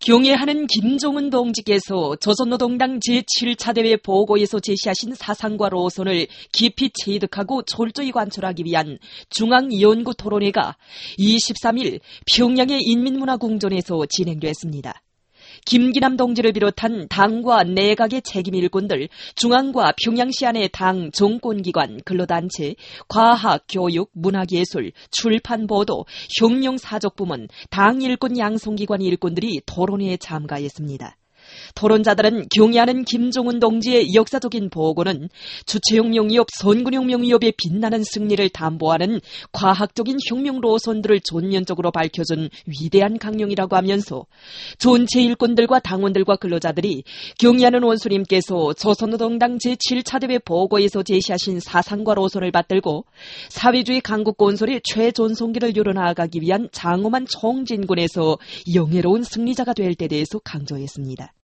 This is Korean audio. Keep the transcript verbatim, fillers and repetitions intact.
경애하는 김종은 동지께서 조선노동당 제칠 차 대회 보고에서 제시하신 사상과 노선을 깊이 체득하고 철저히 관철하기 위한 중앙연구 토론회가 이십삼 일 평양의 인민문화궁전에서 진행됐습니다. 김기남 동지를 비롯한 당과 내각의 책임 일꾼들, 중앙과 평양시 안의 당, 정권기관, 근로단체, 과학, 교육, 문화예술, 출판, 보도, 혁명사족부문, 당 일꾼 양성기관 일꾼들이 토론회에 참가했습니다. 토론자들은 경애하는 김종은 동지의 역사적인 보고는 주체혁명 위협, 선군혁명 위협의 빛나는 승리를 담보하는 과학적인 혁명 노선들을 전면적으로 밝혀준 위대한 강령이라고 하면서 전체 일꾼들과 당원들과 근로자들이 경애하는 원수님께서 조선노동당 제칠 차 대회 보고에서 제시하신 사상과 노선을 받들고 사회주의 강국 건설의 최전성기를 이뤄나가기 위한 장엄한 총진군에서 영예로운 승리자가 될 때 대해서 강조했습니다.